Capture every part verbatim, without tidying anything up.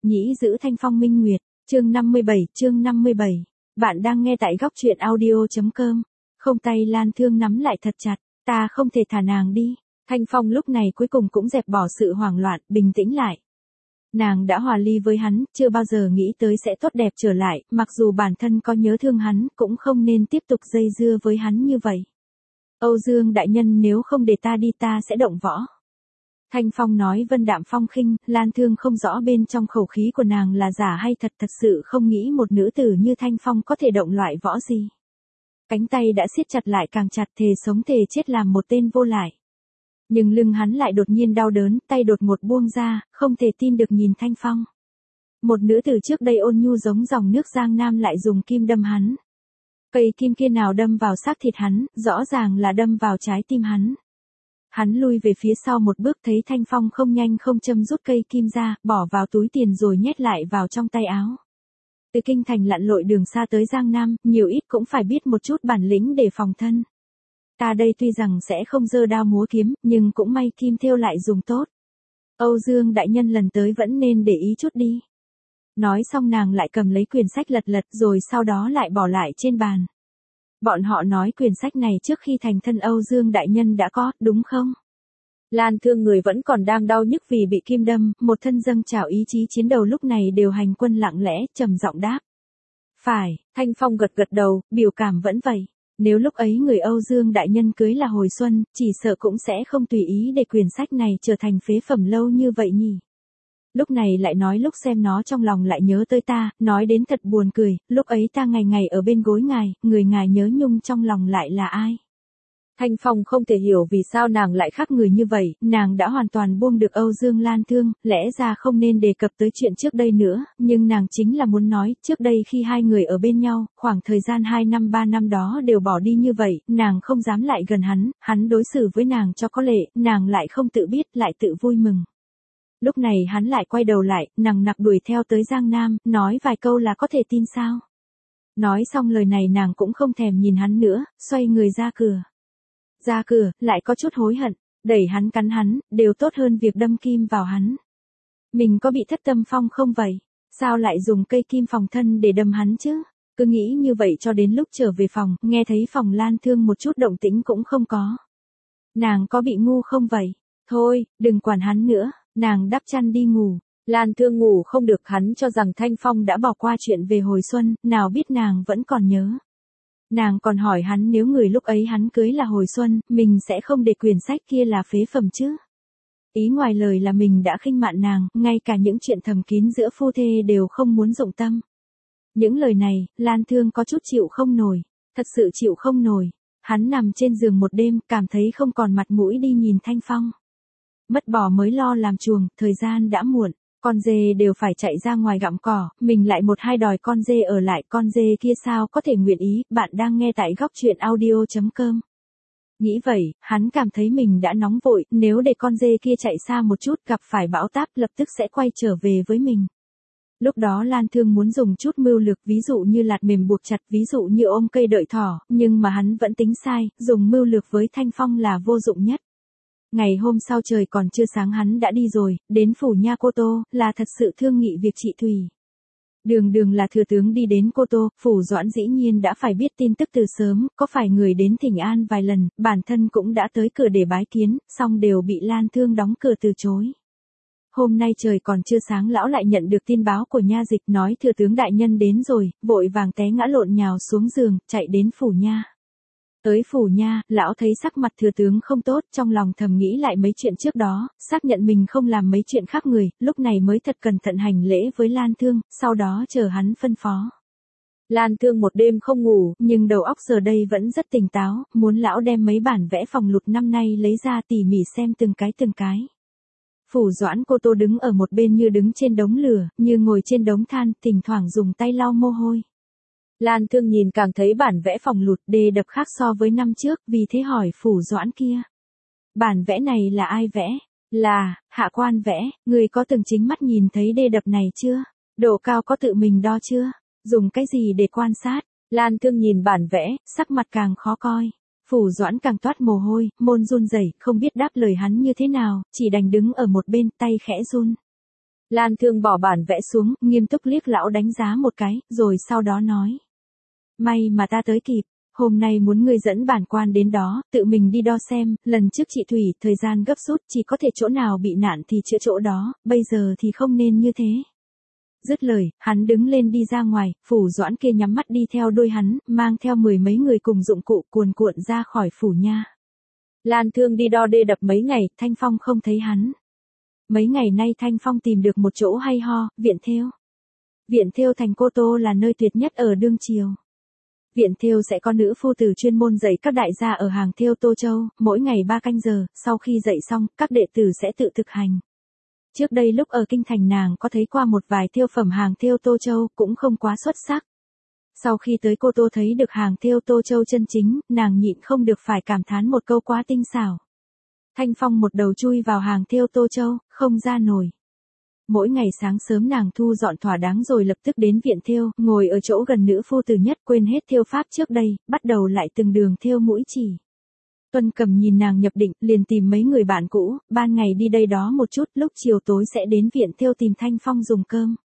Nhĩ giữ thanh phong minh nguyệt, chương năm mươi bảy, chương năm mươi bảy. Bạn đang nghe tại góc truyện audio.com. Không, tay Lan Thương nắm lại thật chặt, ta không thể thả nàng đi. Thanh Phong lúc này cuối cùng cũng dẹp bỏ sự hoảng loạn, bình tĩnh lại. Nàng đã hòa ly với hắn, chưa bao giờ nghĩ tới sẽ tốt đẹp trở lại, mặc dù bản thân có nhớ thương hắn, cũng không nên tiếp tục dây dưa với hắn như vậy. Âu Dương đại nhân, nếu không để ta đi ta sẽ động võ. Thanh Phong nói vân đạm phong khinh, Lan Thương không rõ bên trong khẩu khí của nàng là giả hay thật, thật sự không nghĩ một nữ tử như Thanh Phong có thể động loại võ gì. Cánh tay đã siết chặt lại càng chặt, thề sống thề chết làm một tên vô lại. Nhưng lưng hắn lại đột nhiên đau đớn, tay đột ngột buông ra, không thể tin được nhìn Thanh Phong. Một nữ tử trước đây ôn nhu giống dòng nước Giang Nam lại dùng kim đâm hắn. Cây kim kia nào đâm vào xác thịt hắn, rõ ràng là đâm vào trái tim hắn. Hắn lui về phía sau một bước, thấy Thanh Phong không nhanh không chậm rút cây kim ra, bỏ vào túi tiền rồi nhét lại vào trong tay áo. Từ kinh thành lặn lội đường xa tới Giang Nam, nhiều ít cũng phải biết một chút bản lĩnh để phòng thân. Ta đây tuy rằng sẽ không giơ đao múa kiếm, nhưng cũng may kim thêu lại dùng tốt. Âu Dương đại nhân lần tới vẫn nên để ý chút đi. Nói xong nàng lại cầm lấy quyển sách lật lật rồi sau đó lại bỏ lại trên bàn. Bọn họ nói quyển sách này trước khi thành thân Âu Dương đại nhân đã có, đúng không? Lan Thương người vẫn còn đang đau nhức vì bị kim đâm, một thân dâng trào ý chí chiến đấu lúc này đều hành quân lặng lẽ, trầm giọng đáp. Phải, Thanh Phong gật gật đầu, biểu cảm vẫn vậy. Nếu lúc ấy người Âu Dương đại nhân cưới là Hồi Xuân, chỉ sợ cũng sẽ không tùy ý để quyển sách này trở thành phế phẩm lâu như vậy nhỉ. Lúc này lại nói lúc xem nó trong lòng lại nhớ tới ta, nói đến thật buồn cười, lúc ấy ta ngày ngày ở bên gối ngài, người ngài nhớ nhung trong lòng lại là ai? Thanh Phong không thể hiểu vì sao nàng lại khác người như vậy, nàng đã hoàn toàn buông được Âu Dương Lan Thương, lẽ ra không nên đề cập tới chuyện trước đây nữa, nhưng nàng chính là muốn nói, trước đây khi hai người ở bên nhau, khoảng thời gian hai năm ba năm đó đều bỏ đi như vậy, nàng không dám lại gần hắn, hắn đối xử với nàng cho có lệ, nàng lại không tự biết, lại tự vui mừng. Lúc này hắn lại quay đầu lại, nằng nặc đuổi theo tới Giang Nam, nói vài câu là có thể tin sao? Nói xong lời này nàng cũng không thèm nhìn hắn nữa, xoay người ra cửa. Ra cửa, lại có chút hối hận, đẩy hắn cắn hắn, đều tốt hơn việc đâm kim vào hắn. Mình có bị thất tâm phong không vậy? Sao lại dùng cây kim phòng thân để đâm hắn chứ? Cứ nghĩ như vậy cho đến lúc trở về phòng, nghe thấy phòng Lan Thương một chút động tĩnh cũng không có. Nàng có bị ngu không vậy? Thôi, đừng quản hắn nữa, nàng đắp chăn đi ngủ. Lan Thương ngủ không được, hắn cho rằng Thanh Phong đã bỏ qua chuyện về Hồi Xuân, nào biết nàng vẫn còn nhớ. Nàng còn hỏi hắn nếu người lúc ấy hắn cưới là Hồi Xuân, mình sẽ không để quyển sách kia là phế phẩm chứ. Ý ngoài lời là mình đã khinh mạn nàng, ngay cả những chuyện thầm kín giữa phu thê đều không muốn dụng tâm. Những lời này, Lan Thương có chút chịu không nổi, thật sự chịu không nổi. Hắn nằm trên giường một đêm, cảm thấy không còn mặt mũi đi nhìn Thanh Phong. Mất bò mới lo làm chuồng, thời gian đã muộn. Con dê đều phải chạy ra ngoài gặm cỏ, mình lại một hai đòi con dê ở lại, con dê kia sao có thể nguyện ý, bạn đang nghe tại góc truyện audio.com. Nghĩ vậy, hắn cảm thấy mình đã nóng vội, nếu để con dê kia chạy xa một chút gặp phải bão táp lập tức sẽ quay trở về với mình. Lúc đó Lan Thương muốn dùng chút mưu lược, ví dụ như lạt mềm buộc chặt, ví dụ như ôm cây đợi thỏ, nhưng mà hắn vẫn tính sai, dùng mưu lược với Thanh Phong là vô dụng nhất. Ngày hôm sau trời còn chưa sáng hắn đã đi rồi, đến phủ Nha Cô Tô, là thật sự thương nghị việc trị thủy. Đường đường là thừa tướng đi đến Cô Tô, phủ Doãn dĩ nhiên đã phải biết tin tức từ sớm, có phải người đến thỉnh an vài lần, bản thân cũng đã tới cửa để bái kiến, song đều bị Lan Thương đóng cửa từ chối. Hôm nay trời còn chưa sáng lão lại nhận được tin báo của Nha Dịch nói thừa tướng đại nhân đến rồi, vội vàng té ngã lộn nhào xuống giường, chạy đến phủ Nha. Tới phủ Nha, lão thấy sắc mặt thừa tướng không tốt, trong lòng thầm nghĩ lại mấy chuyện trước đó, xác nhận mình không làm mấy chuyện khác người, lúc này mới thật cẩn thận hành lễ với Lan Thương, sau đó chờ hắn phân phó. Lan Thương một đêm không ngủ, nhưng đầu óc giờ đây vẫn rất tỉnh táo, muốn lão đem mấy bản vẽ phòng lục năm nay lấy ra tỉ mỉ xem từng cái từng cái. Phủ Doãn Cô Tô đứng ở một bên như đứng trên đống lửa, như ngồi trên đống than, thỉnh thoảng dùng tay lau mồ hôi. Lan Thương nhìn càng thấy bản vẽ phòng lụt đê đập khác so với năm trước, vì thế hỏi Phủ Doãn kia. Bản vẽ này là ai vẽ? Là, hạ quan vẽ, người có từng chính mắt nhìn thấy đê đập này chưa? Độ cao có tự mình đo chưa? Dùng cái gì để quan sát? Lan Thương nhìn bản vẽ, sắc mặt càng khó coi. Phủ Doãn càng toát mồ hôi, môn run rẩy, không biết đáp lời hắn như thế nào, chỉ đành đứng ở một bên, tay khẽ run. Lan Thương bỏ bản vẽ xuống, nghiêm túc liếc lão đánh giá một cái, rồi sau đó nói. May mà ta tới kịp, hôm nay muốn ngươi dẫn bản quan đến đó, tự mình đi đo xem, lần trước chị Thủy, thời gian gấp rút, chỉ có thể chỗ nào bị nạn thì chữa chỗ đó, bây giờ thì không nên như thế. Dứt lời, hắn đứng lên đi ra ngoài, Phủ Doãn kia nhắm mắt đi theo đôi hắn, mang theo mười mấy người cùng dụng cụ cuồn cuộn ra khỏi phủ nha. Lan Thương đi đo đê đập mấy ngày, Thanh Phong không thấy hắn. Mấy ngày nay Thanh Phong tìm được một chỗ hay ho, viện thêu. Viện thêu thành Cô Tô là nơi tuyệt nhất ở đương triều. Viện thêu sẽ có nữ phu tử chuyên môn dạy các đại gia ở hàng thêu Tô Châu, mỗi ngày ba canh giờ, sau khi dạy xong, các đệ tử sẽ tự thực hành. Trước đây lúc ở kinh thành nàng có thấy qua một vài thêu phẩm hàng thêu Tô Châu, cũng không quá xuất sắc. Sau khi tới Cô Tô thấy được hàng thêu Tô Châu chân chính, nàng nhịn không được phải cảm thán một câu quá tinh xảo. Thanh Phong một đầu chui vào hàng thêu Tô Châu, không ra nổi. Mỗi ngày sáng sớm nàng thu dọn thỏa đáng rồi lập tức đến viện thêu, ngồi ở chỗ gần nữ phu tử nhất, quên hết thêu pháp trước đây, bắt đầu lại từng đường thêu mũi chỉ. Tuân Cầm nhìn nàng nhập định, liền tìm mấy người bạn cũ, ban ngày đi đây đó một chút, lúc chiều tối sẽ đến viện thêu tìm Thanh Phong dùng cơm.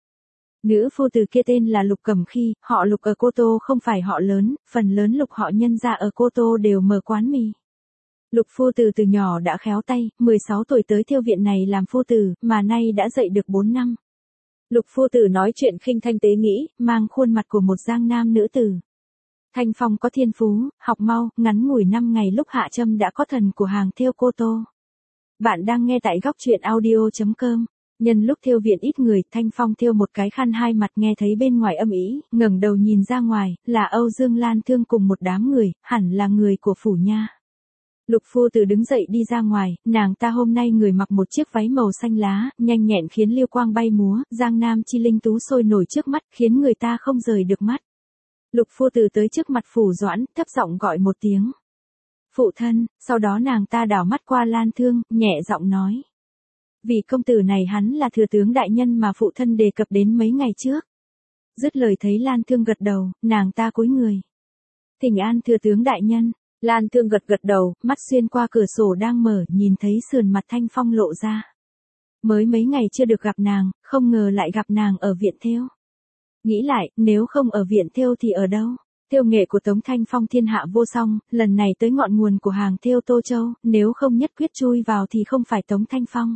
Nữ phu tử kia tên là Lục Cẩm Khi, họ Lục ở Cô Tô không phải họ lớn, phần lớn Lục họ nhân gia ở Cô Tô đều mở quán mì. Lục phu tử từ nhỏ đã khéo tay, mười sáu tuổi tới thêu viện này làm phu tử, mà nay đã dạy được bốn năm. Lục phu tử nói chuyện khinh thanh tế nghĩ, mang khuôn mặt của một giang nam nữ tử. Thanh Phong có thiên phú, học mau, ngắn ngủi năm ngày lúc hạ châm đã có thần của hàng thêu Cô Tô. Bạn đang nghe tại góc truyện audio chấm com. Nhân lúc thêu viện ít người, Thanh Phong thêu một cái khăn hai mặt nghe thấy bên ngoài âm ĩ, ngẩng đầu nhìn ra ngoài, là Âu Dương Lan Thương cùng một đám người, hẳn là người của phủ nha. Lục phu tử đứng dậy đi ra ngoài, nàng ta hôm nay người mặc một chiếc váy màu xanh lá, nhanh nhẹn khiến liêu quang bay múa, giang nam chi linh tú sôi nổi trước mắt, khiến người ta không rời được mắt. Lục phu tử tới trước mặt Phủ Doãn, thấp giọng gọi một tiếng. Phụ thân, sau đó nàng ta đảo mắt qua Lan Thương, nhẹ giọng nói. Vì công tử này hắn là thừa tướng đại nhân mà phụ thân đề cập đến mấy ngày trước. Dứt lời thấy Lan Thương gật đầu, nàng ta cúi người. Thỉnh an thừa tướng đại nhân. Lan Thương gật gật đầu, mắt xuyên qua cửa sổ đang mở, nhìn thấy sườn mặt Thanh Phong lộ ra. Mới mấy ngày chưa được gặp nàng, không ngờ lại gặp nàng ở viện thêu. Nghĩ lại, nếu không ở viện thêu thì ở đâu? Thêu nghệ của Tống Thanh Phong thiên hạ vô song, lần này tới ngọn nguồn của hàng thêu Tô Châu, nếu không nhất quyết chui vào thì không phải Tống Thanh Phong.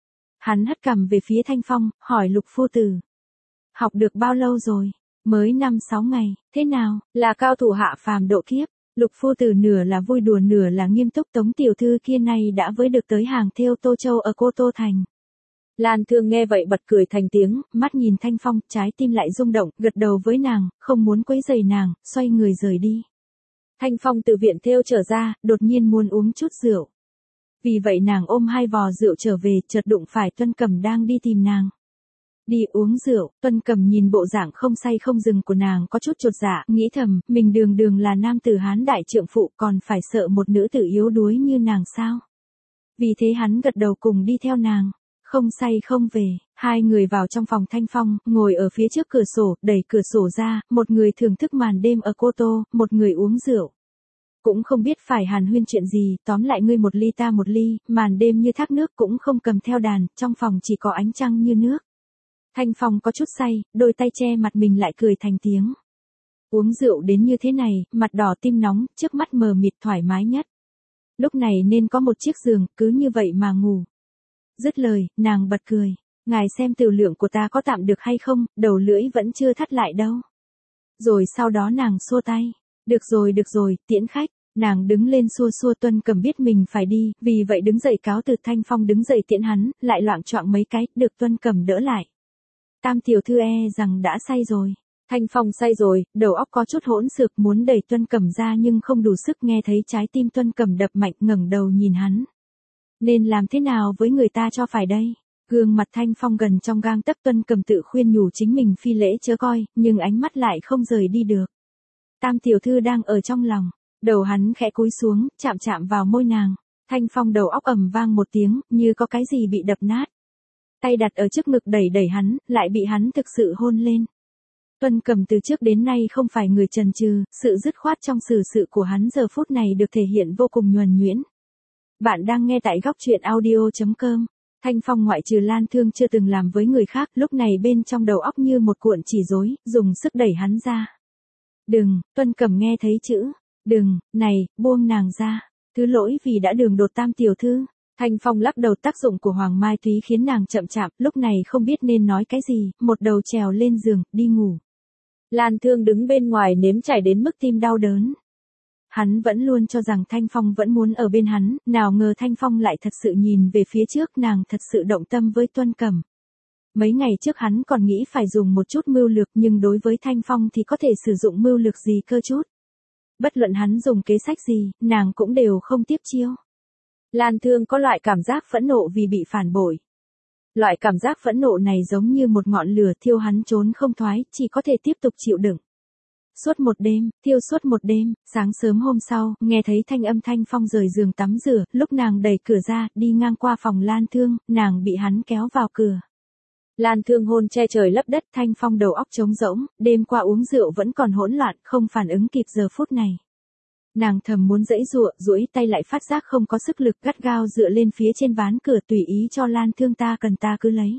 Hắn hất cằm về phía Thanh Phong, hỏi Lục phu tử. Học được bao lâu rồi? Mới năm sáu ngày, thế nào, là cao thủ hạ phàm độ kiếp? Lục phu tử nửa là vui đùa nửa là nghiêm túc. Tống tiểu thư kia nay đã với được tới hàng thêu Tô Châu ở Cô Tô Thành. Lan Thương nghe vậy bật cười thành tiếng, mắt nhìn Thanh Phong, trái tim lại rung động, gật đầu với nàng, không muốn quấy rầy nàng, xoay người rời đi. Thanh Phong từ viện thêu trở ra, đột nhiên muốn uống chút rượu. Vì vậy nàng ôm hai vò rượu trở về, chợt đụng phải Tuân Cầm đang đi tìm nàng. Đi uống rượu, Tuân Cầm nhìn bộ dạng không say không dừng của nàng có chút chột dạ, nghĩ thầm, mình đường đường là nam tử Hán đại trượng phụ còn phải sợ một nữ tử yếu đuối như nàng sao. Vì thế hắn gật đầu cùng đi theo nàng, không say không về, hai người vào trong phòng Thanh Phong, ngồi ở phía trước cửa sổ, đẩy cửa sổ ra, một người thưởng thức màn đêm ở Cô Tô, một người uống rượu. Cũng không biết phải hàn huyên chuyện gì, tóm lại ngươi một ly ta một ly, màn đêm như thác nước cũng không cầm theo đàn, trong phòng chỉ có ánh trăng như nước. Thanh Phong có chút say, đôi tay che mặt mình lại cười thành tiếng. Uống rượu đến như thế này, mặt đỏ tim nóng, trước mắt mờ mịt thoải mái nhất. Lúc này nên có một chiếc giường, cứ như vậy mà ngủ. Dứt lời, nàng bật cười. Ngài xem tiểu lượng của ta có tạm được hay không, đầu lưỡi vẫn chưa thắt lại đâu. Rồi sau đó nàng xua tay. Được rồi được rồi, tiễn khách. Nàng đứng lên xua xua. Tuân Cầm biết mình phải đi, vì vậy đứng dậy cáo từ. Thanh Phong đứng dậy tiễn hắn, lại loạng choạng mấy cái, được Tuân Cầm đỡ lại. Tam tiểu thư e rằng đã say rồi. Thanh Phong say rồi, đầu óc có chút hỗn xược, muốn đẩy Tuân Cầm ra nhưng không đủ sức, nghe thấy trái tim Tuân Cầm đập mạnh, ngẩng đầu nhìn hắn. Nên làm thế nào với người ta cho phải đây? Gương mặt Thanh Phong gần trong gang tấc. Tuân Cầm tự khuyên nhủ chính mình phi lễ chớ coi, nhưng ánh mắt lại không rời đi được. Tam tiểu thư đang ở trong lòng, đầu hắn khẽ cúi xuống, chạm chạm vào môi nàng. Thanh Phong đầu óc ầm vang một tiếng, như có cái gì bị đập nát. Tay đặt ở trước ngực đẩy đẩy hắn, lại bị hắn thực sự hôn lên. Tuân Cầm từ trước đến nay không phải người chần chừ, sự dứt khoát trong xử sự của hắn giờ phút này được thể hiện vô cùng nhuần nhuyễn. Bạn đang nghe tại góc truyện audio chấm com. Thanh Phong ngoại trừ Lan Thương chưa từng làm với người khác, lúc này bên trong đầu óc như một cuộn chỉ rối, dùng sức đẩy hắn ra. Đừng, Tuân Cẩm nghe thấy chữ, đừng, này, buông nàng ra, thứ lỗi vì đã đường đột Tam tiểu thư. Thanh Phong lắc đầu, tác dụng của Hoàng Mai Thúy khiến nàng chậm chạp, lúc này không biết nên nói cái gì, một đầu trèo lên giường, đi ngủ. Lan Thương đứng bên ngoài nếm trải đến mức tim đau đớn. Hắn vẫn luôn cho rằng Thanh Phong vẫn muốn ở bên hắn, nào ngờ Thanh Phong lại thật sự nhìn về phía trước, nàng thật sự động tâm với Tuân Cẩm. Mấy ngày trước hắn còn nghĩ phải dùng một chút mưu lược, nhưng đối với Thanh Phong thì có thể sử dụng mưu lược gì cơ chút. Bất luận hắn dùng kế sách gì, nàng cũng đều không tiếp chiêu. Lan Thương có loại cảm giác phẫn nộ vì bị phản bội. Loại cảm giác phẫn nộ này giống như một ngọn lửa thiêu hắn trốn không thoái, chỉ có thể tiếp tục chịu đựng. Suốt một đêm, thiêu suốt một đêm, sáng sớm hôm sau, nghe thấy thanh âm Thanh Phong rời giường tắm rửa, lúc nàng đẩy cửa ra, đi ngang qua phòng Lan Thương, nàng bị hắn kéo vào cửa. Lan Thương hôn che trời lấp đất, Thanh Phong đầu óc trống rỗng, đêm qua uống rượu vẫn còn hỗn loạn, không phản ứng kịp giờ phút này. Nàng thầm muốn giãy giụa, duỗi tay lại phát giác không có sức lực, gắt gao dựa lên phía trên ván cửa, tùy ý cho Lan Thương ta cần ta cứ lấy.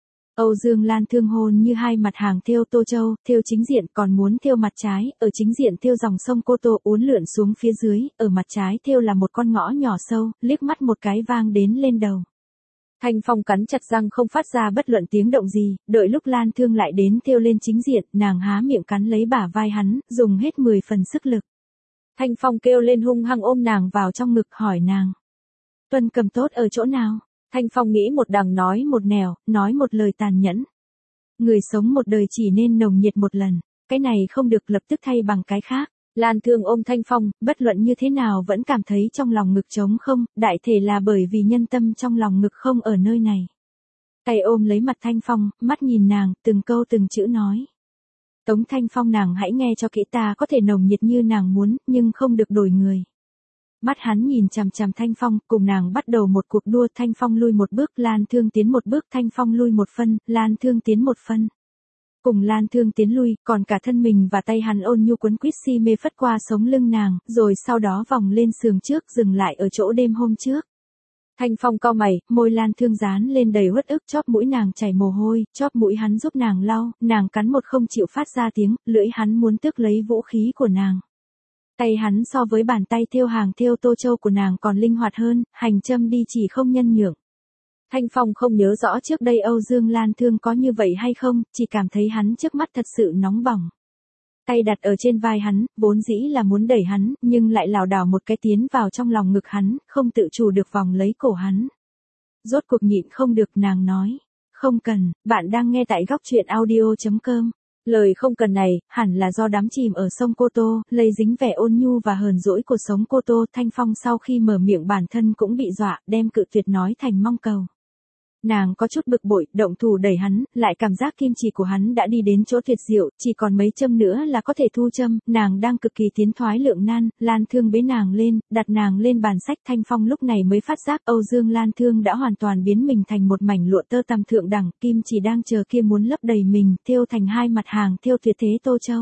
Âu Dương Lan Thương hôn như hai mặt hàng thêu tô châu, thêu chính diện còn muốn thêu mặt trái, ở chính diện thêu dòng sông Cô Tô uốn lượn xuống phía dưới, ở mặt trái thêu là một con ngõ nhỏ sâu, liếc mắt một cái vang đến lên đầu. Thanh Phong cắn chặt răng không phát ra bất luận tiếng động gì, đợi lúc Lan Thương lại đến thêu lên chính diện, nàng há miệng cắn lấy bả vai hắn, dùng hết mười phần sức lực. Thanh Phong kêu lên hung hăng ôm nàng vào trong ngực, hỏi nàng. Tuân Cẩm tốt ở chỗ nào? Thanh Phong nghĩ một đằng nói một nẻo, nói một lời tàn nhẫn. Người sống một đời chỉ nên nồng nhiệt một lần, cái này không được lập tức thay bằng cái khác. Lan Thương ôm Thanh Phong, bất luận như thế nào vẫn cảm thấy trong lòng ngực trống không, đại thể là bởi vì nhân tâm trong lòng ngực không ở nơi này. Tay ôm lấy mặt Thanh Phong, mắt nhìn nàng, từng câu từng chữ nói. Tống Thanh Phong, nàng hãy nghe cho kỹ, ta có thể nồng nhiệt như nàng muốn, nhưng không được đổi người. Mắt hắn nhìn chằm chằm Thanh Phong, cùng nàng bắt đầu một cuộc đua, Thanh Phong lui một bước, Lan Thương tiến một bước, Thanh Phong lui một phân, Lan Thương tiến một phân. Cùng Lan Thương tiến lui, còn cả thân mình và tay hắn ôn nhu quấn quýt si mê phất qua sống lưng nàng, rồi sau đó vòng lên sườn trước, dừng lại ở chỗ đêm hôm trước. Thanh Phong cau mày, môi Lan Thương dán lên đầy uất ức, chóp mũi nàng chảy mồ hôi, chóp mũi hắn giúp nàng lau, nàng cắn một không chịu phát ra tiếng, lưỡi hắn muốn tước lấy vũ khí của nàng. Tay hắn so với bàn tay thêu hàng thêu tô châu của nàng còn linh hoạt hơn, hành châm đi chỉ không nhân nhượng. Thanh Phong không nhớ rõ trước đây Âu Dương Lan Thương có như vậy hay không, chỉ cảm thấy hắn trước mắt thật sự nóng bỏng. Tay đặt ở trên vai hắn, vốn dĩ là muốn đẩy hắn, nhưng lại lảo đảo một cái tiến vào trong lòng ngực hắn, không tự chủ được vòng lấy cổ hắn. Rốt cuộc nhịn không được, nàng nói. Không cần, bạn đang nghe tại góc truyện audio chấm com. Lời không cần này, hẳn là do đắm chìm ở sông Cô Tô, lây dính vẻ ôn nhu và hờn dỗi của sống Cô Tô. Thanh Phong sau khi mở miệng bản thân cũng bị dọa, đem cự tuyệt nói thành mong cầu. Nàng có chút bực bội, động thủ đẩy hắn, lại cảm giác kim chỉ của hắn đã đi đến chỗ tuyệt diệu, chỉ còn mấy châm nữa là có thể thu châm, nàng đang cực kỳ tiến thoái lưỡng nan, Lan Thương bế nàng lên, đặt nàng lên bàn sách. Thanh Phong lúc này mới phát giác Âu Dương Lan Thương đã hoàn toàn biến mình thành một mảnh lụa tơ tằm thượng đẳng, kim chỉ đang chờ kia muốn lấp đầy mình, thêu thành hai mặt hàng thêu tuyệt thế tô châu.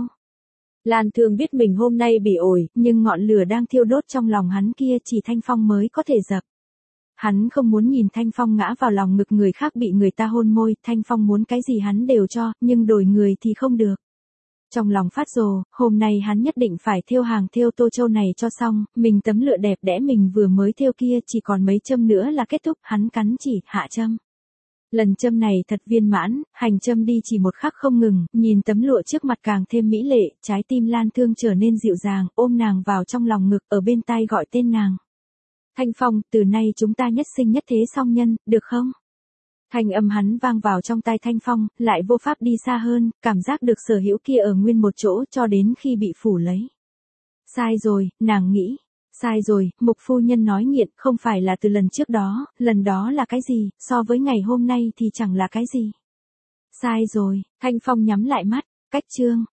Lan Thương biết mình hôm nay bị ổi, nhưng ngọn lửa đang thiêu đốt trong lòng hắn kia chỉ Thanh Phong mới có thể dập. Hắn không muốn nhìn Thanh Phong ngã vào lòng ngực người khác bị người ta hôn môi, Thanh Phong muốn cái gì hắn đều cho, nhưng đổi người thì không được. Trong lòng phát rồ, hôm nay hắn nhất định phải thêu hàng thêu tô châu này cho xong, mình tấm lụa đẹp đẽ mình vừa mới thêu kia chỉ còn mấy châm nữa là kết thúc, hắn cắn chỉ, hạ châm. Lần châm này thật viên mãn, hành châm đi chỉ một khắc không ngừng, nhìn tấm lụa trước mặt càng thêm mỹ lệ, trái tim Lan Thương trở nên dịu dàng, ôm nàng vào trong lòng ngực, ở bên tai gọi tên nàng. Thanh Phong, từ nay chúng ta nhất sinh nhất thế song nhân, được không? Thanh âm hắn vang vào trong tai Thanh Phong, lại vô pháp đi xa hơn, cảm giác được sở hữu kia ở nguyên một chỗ cho đến khi bị phủ lấy. Sai rồi, nàng nghĩ. Sai rồi, Mục phu nhân nói nghiện không phải là từ lần trước đó, lần đó là cái gì, so với ngày hôm nay thì chẳng là cái gì. Sai rồi, Thanh Phong nhắm lại mắt, cách chương.